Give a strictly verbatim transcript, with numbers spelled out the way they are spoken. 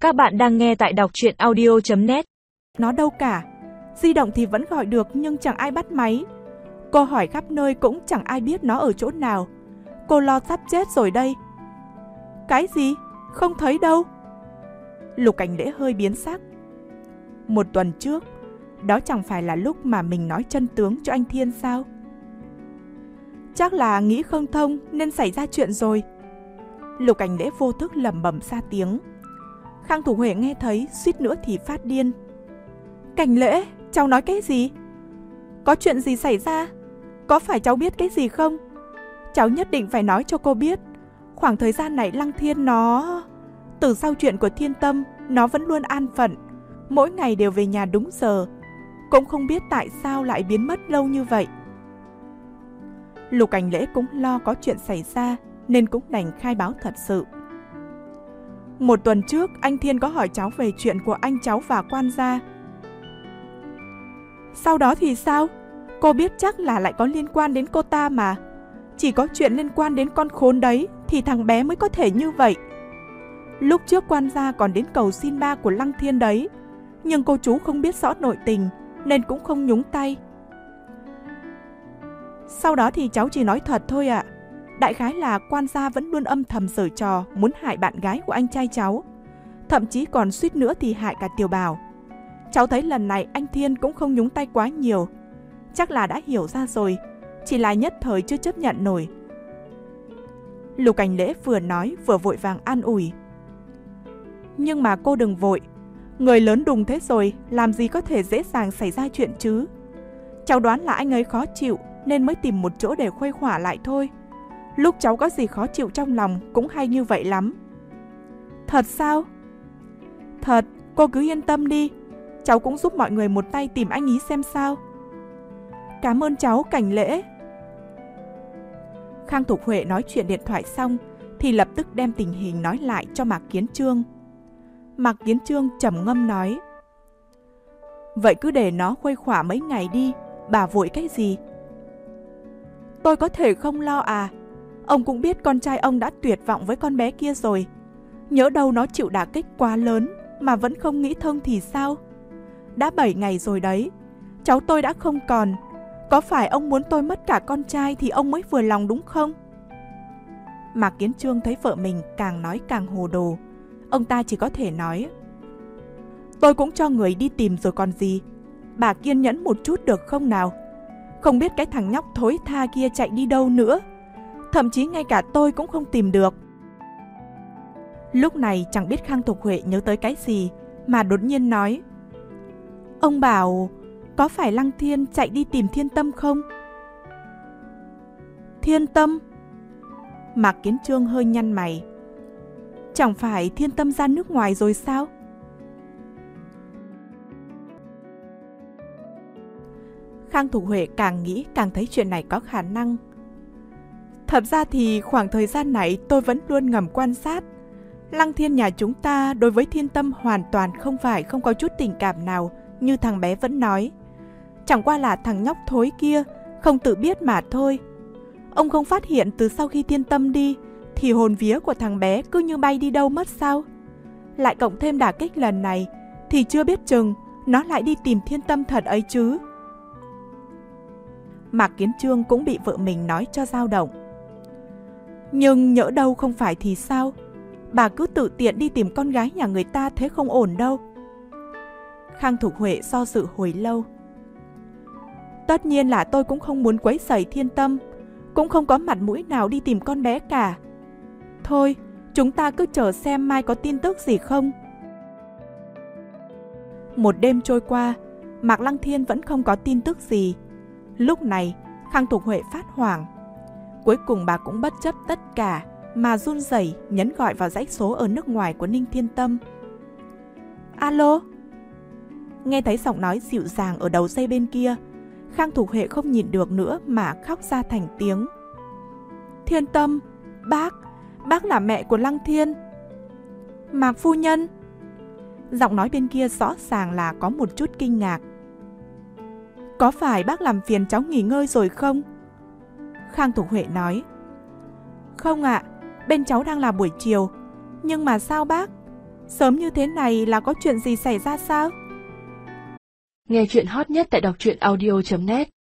Các bạn đang nghe tại đọc truyện audio chấm net. Nó đâu cả. Di động thì vẫn gọi được nhưng chẳng ai bắt máy. Cô hỏi khắp nơi cũng chẳng ai biết nó ở chỗ nào. Cô lo sắp chết rồi đây. Cái gì? Không thấy đâu. Lục Cảnh Lễ hơi biến sắc. Một tuần trước, đó chẳng phải là lúc mà mình nói chân tướng cho anh Thiên sao? Chắc là nghĩ không thông nên xảy ra chuyện rồi. Lục Cảnh Lễ vô thức lẩm bẩm ra tiếng. Khang Thủ Huệ nghe thấy suýt nữa thì phát điên. Cảnh Lễ, cháu nói cái gì? Có chuyện gì xảy ra? Có phải cháu biết cái gì không? Cháu nhất định phải nói cho cô biết. Khoảng thời gian này Lăng Thiên nó... Từ sau chuyện của Thiên Tâm, nó vẫn luôn an phận. Mỗi ngày đều về nhà đúng giờ. Cũng không biết tại sao lại biến mất lâu như vậy. Lục Cảnh Lễ cũng lo có chuyện xảy ra nên cũng đành khai báo thật sự. Một tuần trước, anh Thiên có hỏi cháu về chuyện của anh cháu và quan gia. Sau đó thì sao? Cô biết chắc là lại có liên quan đến cô ta mà. Chỉ có chuyện liên quan đến con khốn đấy thì thằng bé mới có thể như vậy. Lúc trước quan gia còn đến cầu xin ba của Lăng Thiên đấy. Nhưng cô chú không biết rõ nội tình nên cũng không nhúng tay. Sau đó thì cháu chỉ nói thật thôi ạ. À. Đại khái là quan gia vẫn luôn âm thầm giở trò muốn hại bạn gái của anh trai cháu. Thậm chí còn suýt nữa thì hại cả Tiểu Bảo. Cháu thấy lần này anh Thiên cũng không nhúng tay quá nhiều. Chắc là đã hiểu ra rồi. Chỉ là nhất thời chưa chấp nhận nổi. Lục Cảnh Lễ vừa nói vừa vội vàng an ủi. Nhưng mà cô đừng vội. Người lớn đùng thế rồi, làm gì có thể dễ dàng xảy ra chuyện chứ. Cháu đoán là anh ấy khó chịu nên mới tìm một chỗ để khuây khỏa lại thôi. Lúc cháu có gì khó chịu trong lòng cũng hay như vậy lắm. Thật sao? Thật, cô cứ yên tâm đi. Cháu cũng giúp mọi người một tay tìm anh ý xem sao. Cảm ơn cháu, Cảnh Lễ. Khang Thục Huệ nói chuyện điện thoại xong thì lập tức đem tình hình nói lại cho Mạc Kiến Trương. Mạc Kiến Trương trầm ngâm nói. Vậy cứ để nó khuây khỏa mấy ngày đi, bà vội cái gì? Tôi có thể không lo à? Ông cũng biết con trai ông đã tuyệt vọng với con bé kia rồi. Nhỡ đâu nó chịu đả kích quá lớn mà vẫn không nghĩ thông thì sao? Đã bảy ngày rồi đấy. Cháu tôi đã không còn. Có phải ông muốn tôi mất cả con trai thì ông mới vừa lòng đúng không? Mạc Kiến Trương thấy vợ mình càng nói càng hồ đồ. Ông ta chỉ có thể nói. Tôi cũng cho người đi tìm rồi còn gì. Bà kiên nhẫn một chút được không nào? Không biết cái thằng nhóc thối tha kia chạy đi đâu nữa. Thậm chí ngay cả tôi cũng không tìm được. Lúc này chẳng biết Khang Thục Huệ nhớ tới cái gì mà đột nhiên nói. Ông bảo có phải Lăng Thiên chạy đi tìm Thiên Tâm không? Thiên Tâm? Mạc Kiến Trương hơi nhăn mày. Chẳng phải Thiên Tâm ra nước ngoài rồi sao? Khang Thục Huệ càng nghĩ càng thấy chuyện này có khả năng. Thật ra thì khoảng thời gian này tôi vẫn luôn ngầm quan sát. Lăng Thiên nhà chúng ta đối với Thiên Tâm hoàn toàn không phải không có chút tình cảm nào như thằng bé vẫn nói. Chẳng qua là thằng nhóc thối kia không tự biết mà thôi. Ông không phát hiện từ sau khi Thiên Tâm đi thì hồn vía của thằng bé cứ như bay đi đâu mất sao? Lại cộng thêm đả kích lần này thì chưa biết chừng nó lại đi tìm Thiên Tâm thật ấy chứ. Mạc Kiến Trương cũng bị vợ mình nói cho dao động. Nhưng nhỡ đâu không phải thì sao? Bà cứ tự tiện đi tìm con gái nhà người ta thế không ổn đâu. Khang Thục Huệ do dự hồi lâu. Tất nhiên là tôi cũng không muốn quấy rầy Thiên Tâm, cũng không có mặt mũi nào đi tìm con bé cả. Thôi, chúng ta cứ chờ xem mai có tin tức gì không. Một đêm trôi qua, Mạc Lăng Thiên vẫn không có tin tức gì. Lúc này, Khang Thục Huệ phát hoảng. Cuối cùng bà cũng bất chấp tất cả mà run rẩy nhấn gọi vào dãy số ở nước ngoài của Ninh Thiên Tâm. Alo? Nghe thấy giọng nói dịu dàng ở đầu dây bên kia, Khang Thục Huệ không nhịn được nữa mà khóc ra thành tiếng. Thiên Tâm, bác, bác là mẹ của Lăng Thiên. Mạc phu nhân. Giọng nói bên kia rõ ràng là có một chút kinh ngạc. Có phải bác làm phiền cháu nghỉ ngơi rồi không? Khang Thục Huệ nói. Không ạ, à, bên cháu đang là buổi chiều. Nhưng mà sao bác? Sớm như thế này là có chuyện gì xảy ra sao? Nghe chuyện hot nhất tại đọc truyện audio chấm net.